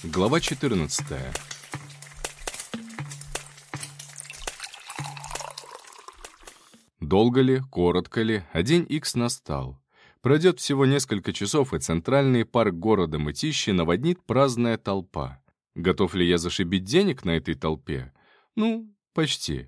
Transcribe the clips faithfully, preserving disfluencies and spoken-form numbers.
Глава четырнадцатая. Долго ли, коротко ли, а день Икс настал. Пройдет всего несколько часов, и центральный парк города Мытищи наводнит праздная толпа. Готов ли я зашибить денег на этой толпе? Ну, почти.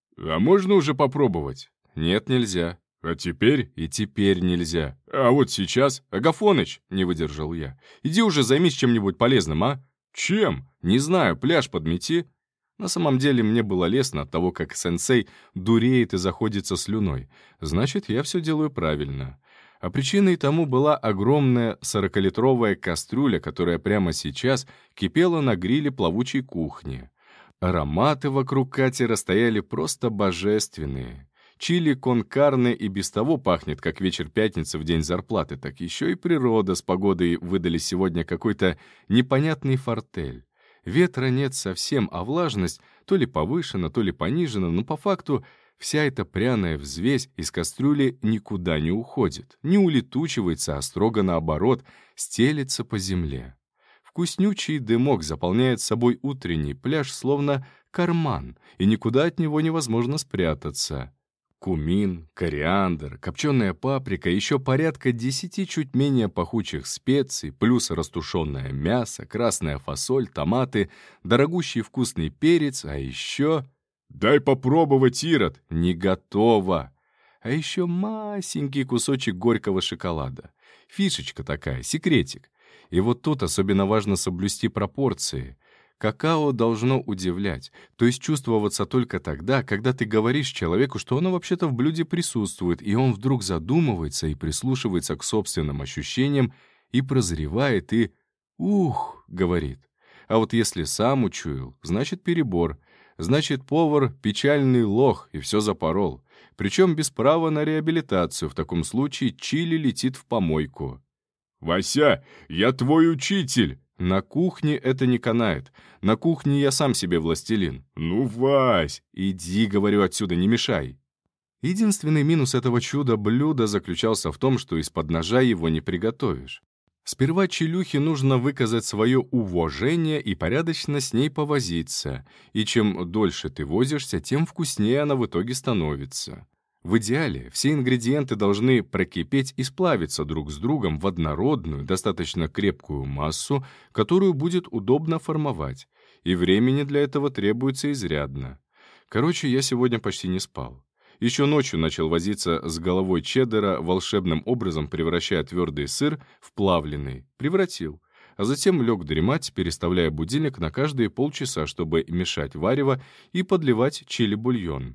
А можно уже попробовать? Нет, нельзя. А теперь? И теперь нельзя. А вот сейчас? Агафоныч, не выдержал я. Иди уже займись чем-нибудь полезным, а? Чем? Не знаю, пляж подмети. На самом деле мне было лестно от того, как сенсей дуреет и заходится слюной. Значит, я все делаю правильно. А причиной тому была огромная сорокалитровая кастрюля, которая прямо сейчас кипела на гриле плавучей кухни. Ароматы вокруг катера стояли просто божественные. Чили кон карне и без того пахнет, как вечер пятницы в день зарплаты, так еще и природа с погодой выдали сегодня какой-то непонятный фортель. Ветра нет совсем, а влажность то ли повышена, то ли понижена, но по факту вся эта пряная взвесь из кастрюли никуда не уходит, не улетучивается, а строго наоборот, стелется по земле. Вкуснючий дымок заполняет собой утренний пляж, словно карман, и никуда от него невозможно спрятаться. Кумин, кориандр, копченая паприка, еще порядка десяти чуть менее пахучих специй, плюс растушенное мясо, красная фасоль, томаты, дорогущий вкусный перец, а еще... «Дай попробовать, Ирод!» «Не готово!» А еще масенький кусочек горького шоколада. Фишечка такая, секретик. И вот тут особенно важно соблюсти пропорции. Какао должно удивлять, то есть чувствоваться только тогда, когда ты говоришь человеку, что оно вообще-то в блюде присутствует, и он вдруг задумывается и прислушивается к собственным ощущениям, и прозревает, и «ух», говорит. А вот если сам учуял, значит перебор. Значит, повар — печальный лох и все запорол. Причем без права на реабилитацию. В таком случае чили летит в помойку. «Вася, я твой учитель!» «На кухне это не канает. На кухне я сам себе властелин». «Ну, Вась!» «Иди, говорю, отсюда, не мешай». Единственный минус этого чуда-блюда заключался в том, что из-под ножа его не приготовишь. Сперва челюхе нужно выказать свое уважение и порядочно с ней повозиться, и чем дольше ты возишься, тем вкуснее она в итоге становится. В идеале все ингредиенты должны прокипеть и сплавиться друг с другом в однородную, достаточно крепкую массу, которую будет удобно формовать, и времени для этого требуется изрядно. Короче, я сегодня почти не спал. Еще ночью начал возиться с головой чеддера, волшебным образом превращая твердый сыр в плавленый. Превратил. А затем лег дремать, переставляя будильник на каждые полчаса, чтобы мешать варево и подливать чили-бульон.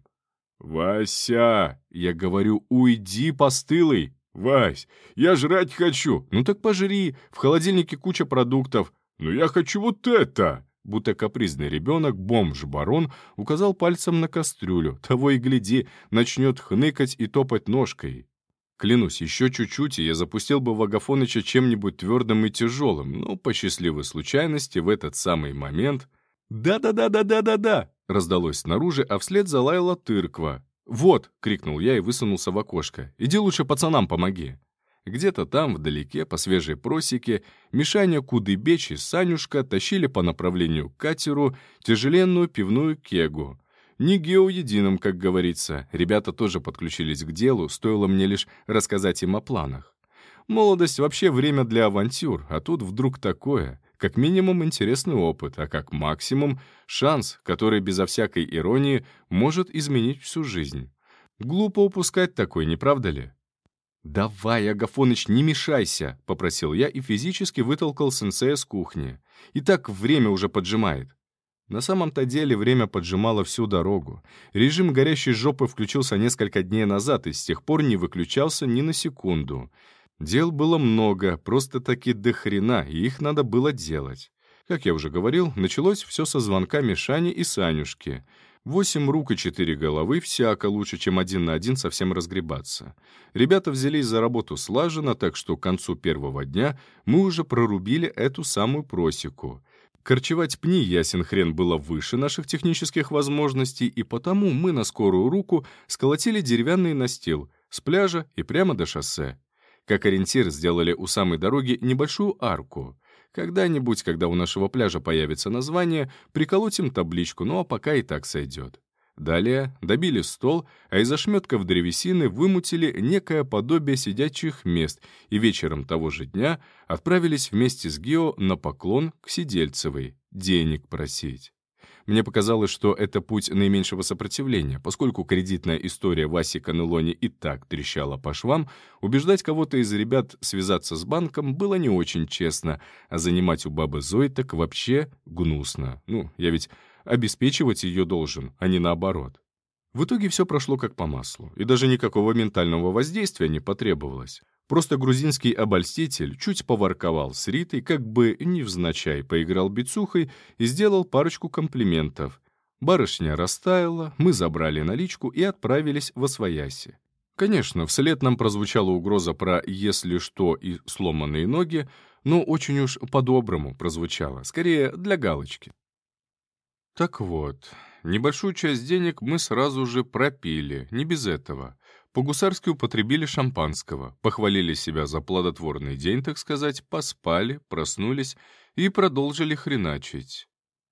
«Вася!» — я говорю, уйди, постылый! «Вась, я жрать хочу!» «Ну так пожри, в холодильнике куча продуктов!» «Ну я хочу вот это!» Будто капризный ребенок, бомж-барон, указал пальцем на кастрюлю. Того и гляди, начнет хныкать и топать ножкой. Клянусь, еще чуть-чуть, и я запустил бы в Агафоныча чем-нибудь твердым и тяжелым, но по счастливой случайности в этот самый момент... «Да-да-да-да-да-да-да!» раздалось снаружи, а вслед залаяла тырква. «Вот!» — крикнул я и высунулся в окошко. «Иди лучше пацанам помоги!» Где-то там, вдалеке, по свежей просеке, Мишаня, Кудыбеч и Санюшка тащили по направлению к катеру тяжеленную пивную кегу. Не геоединым, как говорится. Ребята тоже подключились к делу, стоило мне лишь рассказать им о планах. Молодость вообще время для авантюр, а тут вдруг такое. Как минимум интересный опыт, а как максимум шанс, который безо всякой иронии может изменить всю жизнь. Глупо упускать такой, не правда ли? «Давай, Агафоныч, не мешайся», — попросил я и физически вытолкал сенсея с кухни. «И так время уже поджимает». На самом-то деле время поджимало всю дорогу. Режим горящей жопы включился несколько дней назад и с тех пор не выключался ни на секунду. Дел было много, просто-таки до хрена, и их надо было делать. Как я уже говорил, началось все со звонка Мишани и Санюшки. Восемь рук и четыре головы всяко лучше, чем один на один совсем разгребаться. Ребята взялись за работу слаженно, так что к концу первого дня мы уже прорубили эту самую просеку. Корчевать пни, ясен хрен, было выше наших технических возможностей, и потому мы на скорую руку сколотили деревянный настил с пляжа и прямо до шоссе. Как ориентир сделали у самой дороги небольшую арку. Когда-нибудь, когда у нашего пляжа появится название, приколотим табличку, ну а пока и так сойдет. Далее добили стол, а из ошметков древесины вымутили некое подобие сидячих мест и вечером того же дня отправились вместе с Гео на поклон к Сидельцевой, денег просить. Мне показалось, что это путь наименьшего сопротивления, поскольку кредитная история Васи Канелони и так трещала по швам, убеждать кого-то из ребят связаться с банком было не очень честно, а занимать у бабы Зои так вообще гнусно. Ну, я ведь обеспечивать ее должен, а не наоборот. В итоге все прошло как по маслу, и даже никакого ментального воздействия не потребовалось. Просто грузинский обольститель чуть поворковал с Ритой, как бы невзначай поиграл бицухой и сделал парочку комплиментов. Барышня растаяла, мы забрали наличку и отправились в освояси. Конечно, вслед нам прозвучала угроза про «если что» и сломанные ноги, но очень уж по-доброму прозвучало, скорее для галочки. Так вот, небольшую часть денег мы сразу же пропили, не без этого. По-гусарски употребили шампанского, похвалили себя за плодотворный день, так сказать, поспали, проснулись и продолжили хреначить.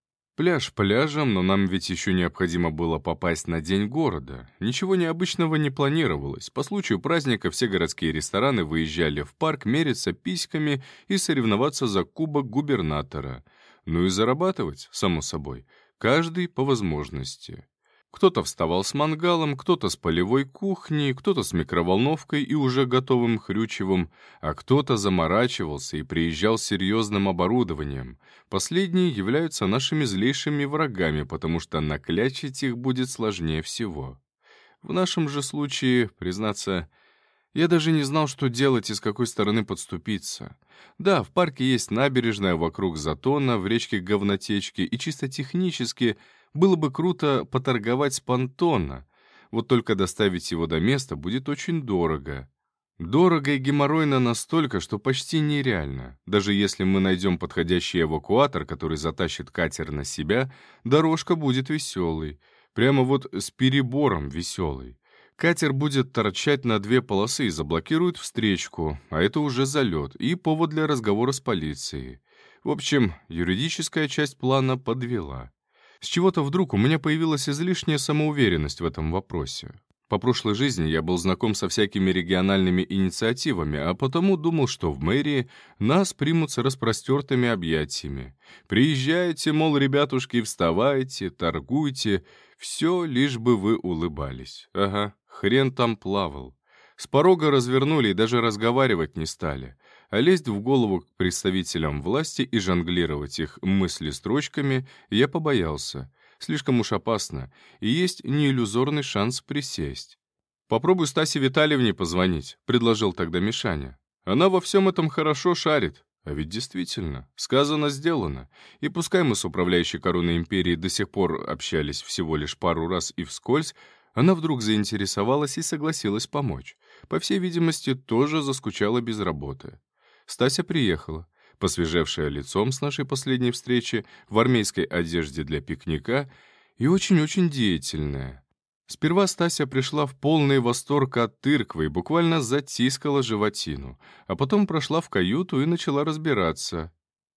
Пляж пляжем, но нам ведь еще необходимо было попасть на День города. Ничего необычного не планировалось. По случаю праздника все городские рестораны выезжали в парк мериться письками и соревноваться за кубок губернатора. Ну и зарабатывать, само собой. Каждый по возможности. Кто-то вставал с мангалом, кто-то с полевой кухней, кто-то с микроволновкой и уже готовым хрючевым, а кто-то заморачивался и приезжал с серьезным оборудованием. Последние являются нашими злейшими врагами, потому что наклячить их будет сложнее всего. В нашем же случае, признаться, я даже не знал, что делать и с какой стороны подступиться. Да, в парке есть набережная вокруг затона, в речке говнотечки, и чисто технически было бы круто поторговать с понтона. Вот только доставить его до места будет очень дорого. Дорого и геморройно настолько, что почти нереально. Даже если мы найдем подходящий эвакуатор, который затащит катер на себя, дорожка будет веселой. Прямо вот с перебором веселой. Катер будет торчать на две полосы и заблокирует встречку, а это уже залет и повод для разговора с полицией. В общем, юридическая часть плана подвела. С чего-то вдруг у меня появилась излишняя самоуверенность в этом вопросе. По прошлой жизни я был знаком со всякими региональными инициативами, а потому думал, что в мэрии нас примут с распростертыми объятиями. Приезжайте, мол, ребятушки, вставайте, торгуйте, все, лишь бы вы улыбались. Ага, хрен там плавал. С порога развернули и даже разговаривать не стали. А лезть в голову к представителям власти и жонглировать их мысли-строчками я побоялся. Слишком уж опасно, и есть неиллюзорный шанс присесть. «Попробуй Стасе Витальевне позвонить», — предложил тогда Мишаня. «Она во всем этом хорошо шарит». А ведь действительно, сказано, сделано. И пускай мы с управляющей короной империи до сих пор общались всего лишь пару раз и вскользь, она вдруг заинтересовалась и согласилась помочь. По всей видимости, тоже заскучала без работы. Стася приехала, посвежевшая лицом с нашей последней встречи, в армейской одежде для пикника и очень-очень деятельная. Сперва Стася пришла в полный восторг от тырквы и буквально затискала животину, а потом прошла в каюту и начала разбираться.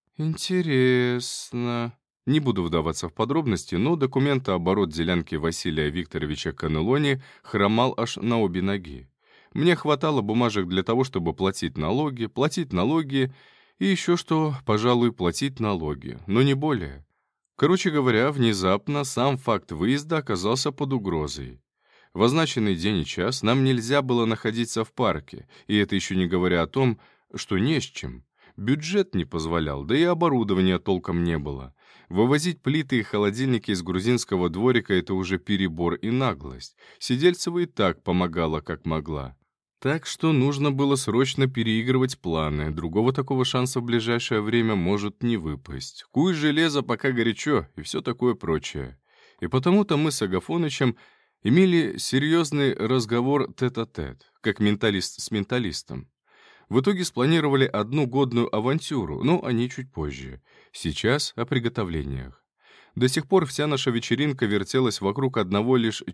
«Интересно...» Не буду вдаваться в подробности, но документооборот делянки Василия Викторовича Канелони хромал аж на обе ноги. Мне хватало бумажек для того, чтобы платить налоги, платить налоги и еще что, пожалуй, платить налоги, но не более. Короче говоря, внезапно сам факт выезда оказался под угрозой. В означенный день и час нам нельзя было находиться в парке, и это еще не говоря о том, что не с чем. Бюджет не позволял, да и оборудования толком не было. Вывозить плиты и холодильники из грузинского дворика — это уже перебор и наглость. Сидельцева и так помогала, как могла. Так что нужно было срочно переигрывать планы, другого такого шанса в ближайшее время может не выпасть. Куй железо, пока горячо, и все такое прочее. И потому-то мы с Агафонычем имели серьезный разговор тет-а-тет, как менталист с менталистом. В итоге спланировали одну годную авантюру, но они чуть позже. Сейчас о приготовлениях. До сих пор вся наша вечеринка вертелась вокруг одного лишь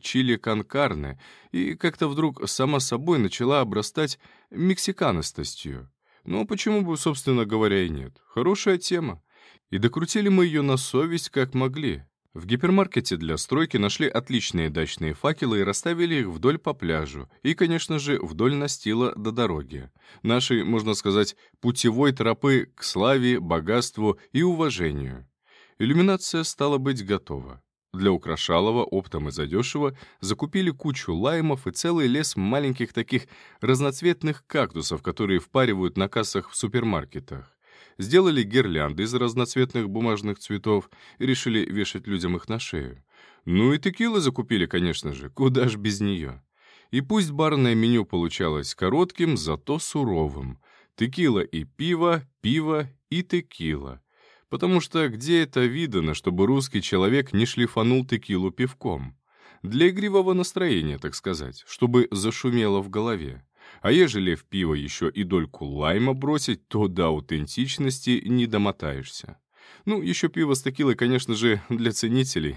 чили-кон-карне и как-то вдруг сама собой начала обрастать мексиканистостью. Но почему бы, собственно говоря, и нет? Хорошая тема. И докрутили мы ее на совесть как могли. В гипермаркете для стройки нашли отличные дачные факелы и расставили их вдоль по пляжу. И, конечно же, вдоль настила до дороги. Нашей, можно сказать, путевой тропы к славе, богатству и уважению. Иллюминация стала быть готова. Для украшалова оптом и задешево закупили кучу лаймов и целый лес маленьких таких разноцветных кактусов, которые впаривают на кассах в супермаркетах. Сделали гирлянды из разноцветных бумажных цветов и решили вешать людям их на шею. Ну и текилы закупили, конечно же, куда ж без нее. И пусть барное меню получалось коротким, зато суровым. Текила и пиво, пиво и текила. Потому что где это видано, чтобы русский человек не шлифанул текилу пивком? Для игривого настроения, так сказать, чтобы зашумело в голове. А ежели в пиво еще и дольку лайма бросить, то до аутентичности не домотаешься. Ну, еще пиво с текилой, конечно же, для ценителей.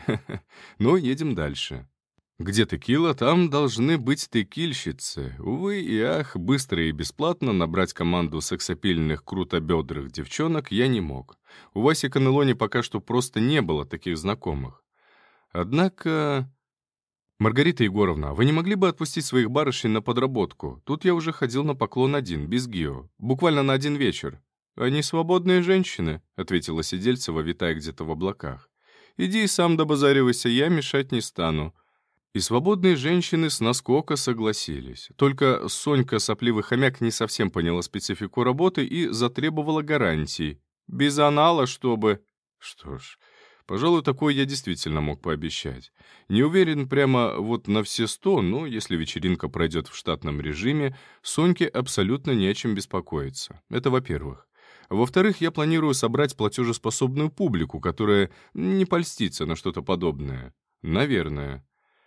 Но едем дальше. Где текила, там должны быть текильщицы. Увы и ах, быстро и бесплатно набрать команду сексапильных крутобедрых девчонок я не мог. У Васи Канелони пока что просто не было таких знакомых. Однако... «Маргарита Егоровна, вы не могли бы отпустить своих барышень на подработку? Тут я уже ходил на поклон один, без Гио. Буквально на один вечер». «Они свободные женщины», — ответила Сидельцева, витая где-то в облаках. «Иди и сам добазаривайся, я мешать не стану». И свободные женщины с наскока согласились. Только Сонька, сопливый хомяк, не совсем поняла специфику работы и затребовала гарантий. «Без анала, чтобы...» Что ж... Пожалуй, такое я действительно мог пообещать. Не уверен прямо вот на все сто, но если вечеринка пройдет в штатном режиме, Соньке абсолютно не о чем беспокоиться. Это во-первых. Во-вторых, я планирую собрать платежеспособную публику, которая не польстится на что-то подобное. Наверное.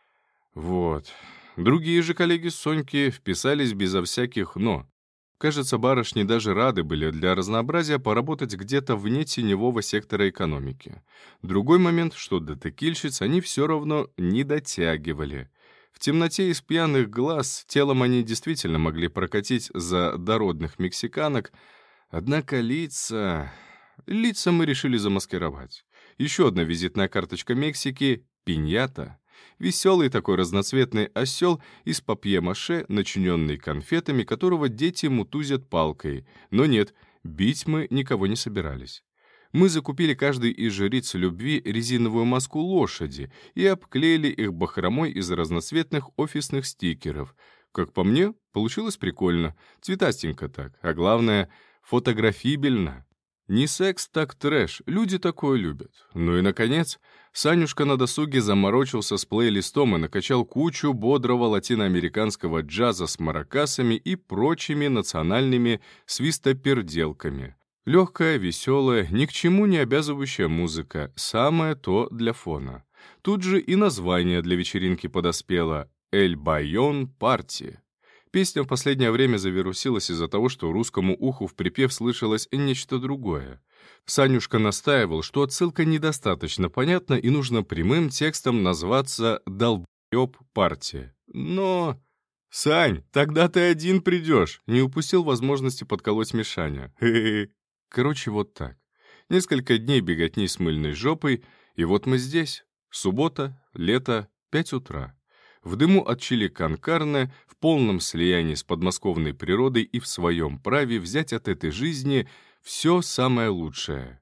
Вот. Другие же коллеги Соньки вписались безо всяких «но». Кажется, барышни даже рады были для разнообразия поработать где-то вне теневого сектора экономики. Другой момент, что до текильщиц они все равно не дотягивали. В темноте из пьяных глаз телом они действительно могли прокатить за дородных мексиканок, однако лица... Лица мы решили замаскировать. Еще одна визитная карточка Мексики — пиньята. Веселый такой разноцветный осел из папье-маше, начиненный конфетами, которого дети мутузят палкой. Но нет, бить мы никого не собирались. Мы закупили каждый из жриц любви резиновую маску лошади и обклеили их бахромой из разноцветных офисных стикеров. Как по мне, получилось прикольно, цветастенько так, а главное — фотографибельно. Не секс, так трэш, люди такое любят. Ну и, наконец, Санюшка на досуге заморочился с плейлистом и накачал кучу бодрого латиноамериканского джаза с маракасами и прочими национальными свистоперделками. Легкая, веселая, ни к чему не обязывающая музыка, самое то для фона. Тут же и название для вечеринки подоспело «Эль Байон Парти». Песня в последнее время завирусилась из-за того, что русскому уху в припев слышалось нечто другое. Санюшка настаивал, что отсылка недостаточно понятна и нужно прямым текстом назваться «Долбёб партия». Но... «Сань, тогда ты один придешь!» Не упустил возможности подколоть Мишаня. Хе-хе. Короче, вот так. Несколько дней беготни с мыльной жопой, и вот мы здесь. Суббота, лето, пять утра. В дыму от чили кон-карне, в полном слиянии с подмосковной природой и в своем праве взять от этой жизни все самое лучшее.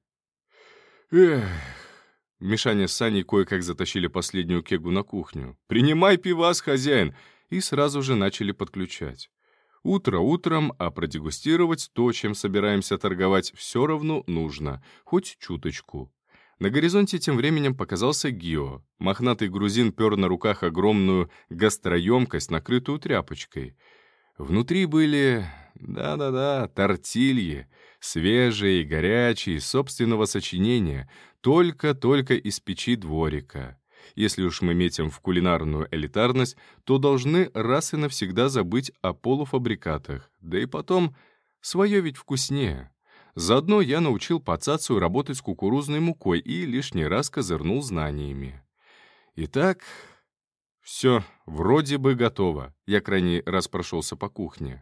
Эх. Мишаня с Саней кое-как затащили последнюю кегу на кухню. «Принимай пивас, хозяин!» И сразу же начали подключать. Утро утром, а продегустировать то, чем собираемся торговать, все равно нужно, хоть чуточку. На горизонте тем временем показался Гио. Мохнатый грузин пер на руках огромную гастроемкость, накрытую тряпочкой. Внутри были, да-да-да, тортильи, свежие и горячие, собственного сочинения, только-только из печи дворика. Если уж мы метим в кулинарную элитарность, то должны раз и навсегда забыть о полуфабрикатах. Да и потом, свое ведь вкуснее. Заодно я научил пацацию работать с кукурузной мукой и лишний раз козырнул знаниями. Итак, все, вроде бы готово. Я крайний раз прошелся по кухне.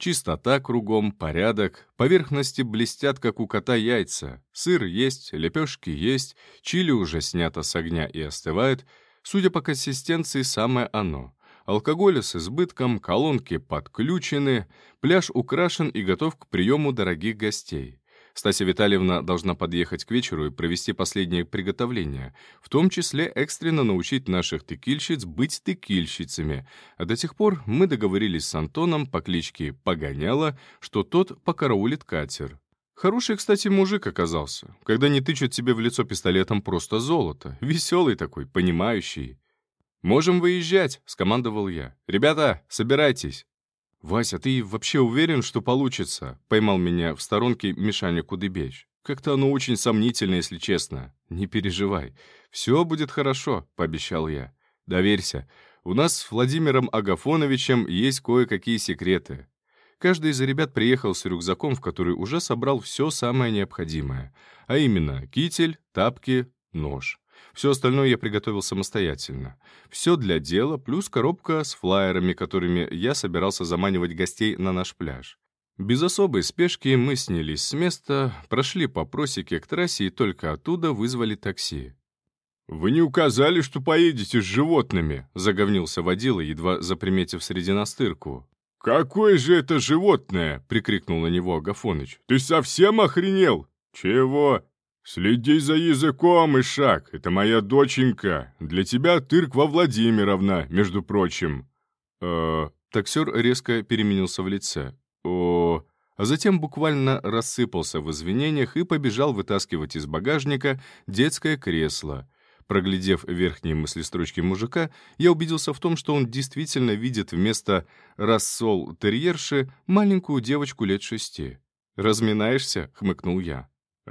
Чистота кругом, порядок, поверхности блестят, как у кота яйца. Сыр есть, лепешки есть, чили уже снято с огня и остывает. Судя по консистенции, самое оно. Алкоголя с избытком, колонки подключены, пляж украшен и готов к приему дорогих гостей. Стася Витальевна должна подъехать к вечеру и провести последние приготовления, в том числе экстренно научить наших текильщиц быть текильщицами, а до тех пор мы договорились с Антоном по кличке Погоняло, что тот покараулит катер. Хороший, кстати, мужик оказался. Когда не тычут тебе в лицо пистолетом, просто золото. Веселый такой, понимающий. «Можем выезжать», — скомандовал я. «Ребята, собирайтесь». «Вася, ты вообще уверен, что получится?» — поймал меня в сторонке Мишаня Кудыбеч. «Как-то оно очень сомнительно, если честно». «Не переживай. Все будет хорошо», — пообещал я. «Доверься. У нас с Владимиром Агафоновичем есть кое-какие секреты». Каждый из ребят приехал с рюкзаком, в который уже собрал все самое необходимое. А именно китель, тапки, нож. Все остальное я приготовил самостоятельно. Все для дела, плюс коробка с флаерами, которыми я собирался заманивать гостей на наш пляж. Без особой спешки мы снялись с места, прошли по просеке к трассе и только оттуда вызвали такси. «Вы не указали, что поедете с животными», — заговнился водила, едва заприметив среди нас тырку. «Какое же это животное?» — прикрикнул на него Агафоныч. «Ты совсем охренел?» «Чего?» «Следи за языком, Ишак, это моя доченька. Для тебя Тырква Владимировна, между прочим». «Э-э...» Таксер резко переменился в лице. «О...» А затем буквально рассыпался в извинениях и побежал вытаскивать из багажника детское кресло. Проглядев верхние мыслестрочки мужика, я убедился в том, что он действительно видит вместо рассол-терьерши маленькую девочку лет шести. «Разминаешься?» — хмыкнул я.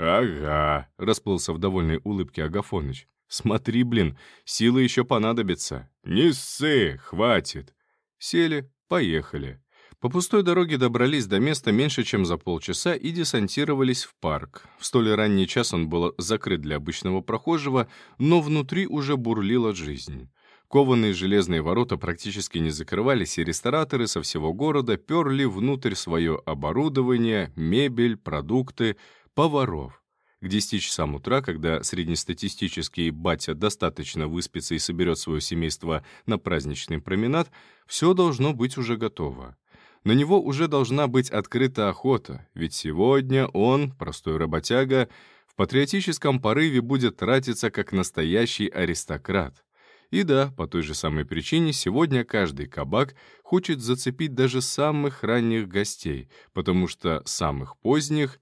«Ага», — расплылся в довольной улыбке Агафоныч. «Смотри, блин, силы еще понадобятся». «Не ссы, хватит». Сели, поехали. По пустой дороге добрались до места меньше, чем за полчаса и десантировались в парк. В столь ранний час он был закрыт для обычного прохожего, но внутри уже бурлила жизнь. Кованые железные ворота практически не закрывались, и рестораторы со всего города перли внутрь свое оборудование, мебель, продукты, поваров. К десяти часам утра, когда среднестатистический батя достаточно выспится и соберет свое семейство на праздничный променад, все должно быть уже готово. На него уже должна быть открыта охота, ведь сегодня он, простой работяга, в патриотическом порыве будет тратиться как настоящий аристократ. И да, по той же самой причине сегодня каждый кабак хочет зацепить даже самых ранних гостей, потому что самых поздних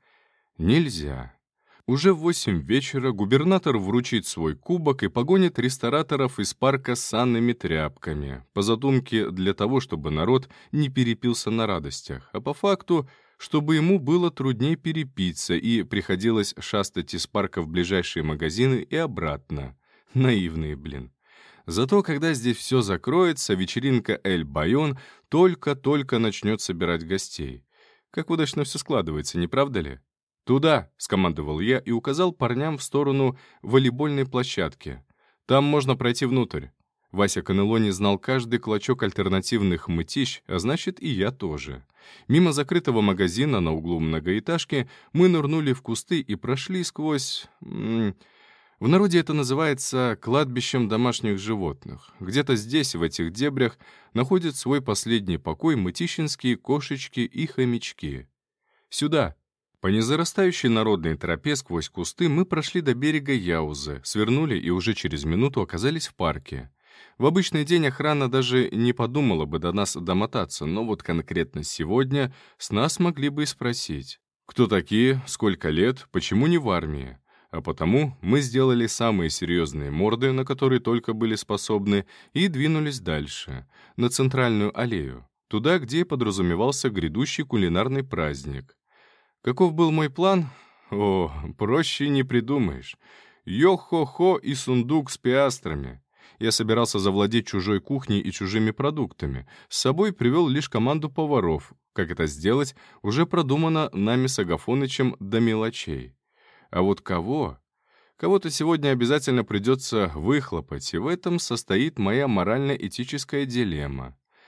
нельзя. Уже в восемь вечера губернатор вручит свой кубок и погонит рестораторов из парка с санными тряпками, по задумке для того, чтобы народ не перепился на радостях, а по факту, чтобы ему было труднее перепиться и приходилось шастать из парка в ближайшие магазины и обратно. Наивные, блин. Зато, когда здесь все закроется, вечеринка «Эль Байон» только-только начнет собирать гостей. Как удачно все складывается, не правда ли? «Туда!» — скомандовал я и указал парням в сторону волейбольной площадки. «Там можно пройти внутрь». Вася Канелони знал каждый клочок альтернативных мытищ, а значит, и я тоже. Мимо закрытого магазина на углу многоэтажки мы нырнули в кусты и прошли сквозь... М- В народе это называется кладбищем домашних животных. Где-то здесь, в этих дебрях, находят свой последний покой мытищинские кошечки и хомячки. «Сюда!» По незарастающей народной тропе сквозь кусты мы прошли до берега Яузы, свернули и уже через минуту оказались в парке. В обычный день охрана даже не подумала бы до нас домотаться, но вот конкретно сегодня с нас могли бы и спросить, кто такие, сколько лет, почему не в армии. А потому мы сделали самые серьезные морды, на которые только были способны, и двинулись дальше, на центральную аллею, туда, где подразумевался грядущий кулинарный праздник. Каков был мой план? О, проще не придумаешь. Йо-хо-хо и сундук с пиастрами. Я собирался завладеть чужой кухней и чужими продуктами. С собой привел лишь команду поваров. Как это сделать, уже продумано нами с Агафонычем до мелочей. А вот кого? Кого-то сегодня обязательно придется выхлопать, и в этом состоит моя морально-этическая дилемма.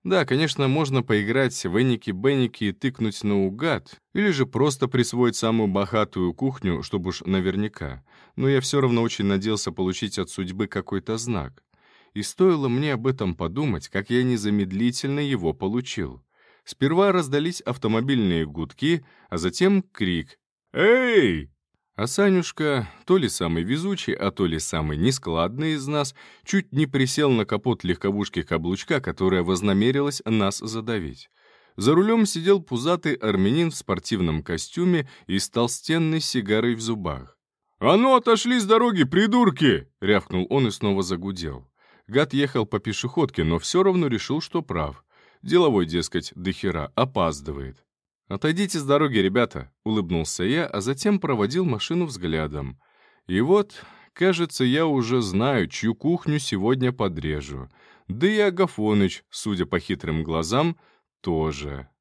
Да, конечно, можно поиграть в эники-беники и тыкнуть наугад, или же просто присвоить самую богатую кухню, чтобы уж наверняка. Но я все равно очень надеялся получить от судьбы какой-то знак. И стоило мне об этом подумать, как я незамедлительно его получил. Сперва раздались автомобильные гудки, а затем крик «Эй!». А Санюшка, то ли самый везучий, а то ли самый нескладный из нас, чуть не присел на капот легковушки-каблучка, которая вознамерилась нас задавить. За рулем сидел пузатый армянин в спортивном костюме и с толстенной сигарой в зубах. «А ну, отошли с дороги, придурки!» — рявкнул он и снова загудел. Гад ехал по пешеходке, но все равно решил, что прав. Деловой, дескать, дохера, опаздывает. «Отойдите с дороги, ребята», — улыбнулся я, а затем проводил машину взглядом. И вот, кажется, я уже знаю, чью кухню сегодня подрежу. Да и Агафоныч, судя по хитрым глазам, тоже.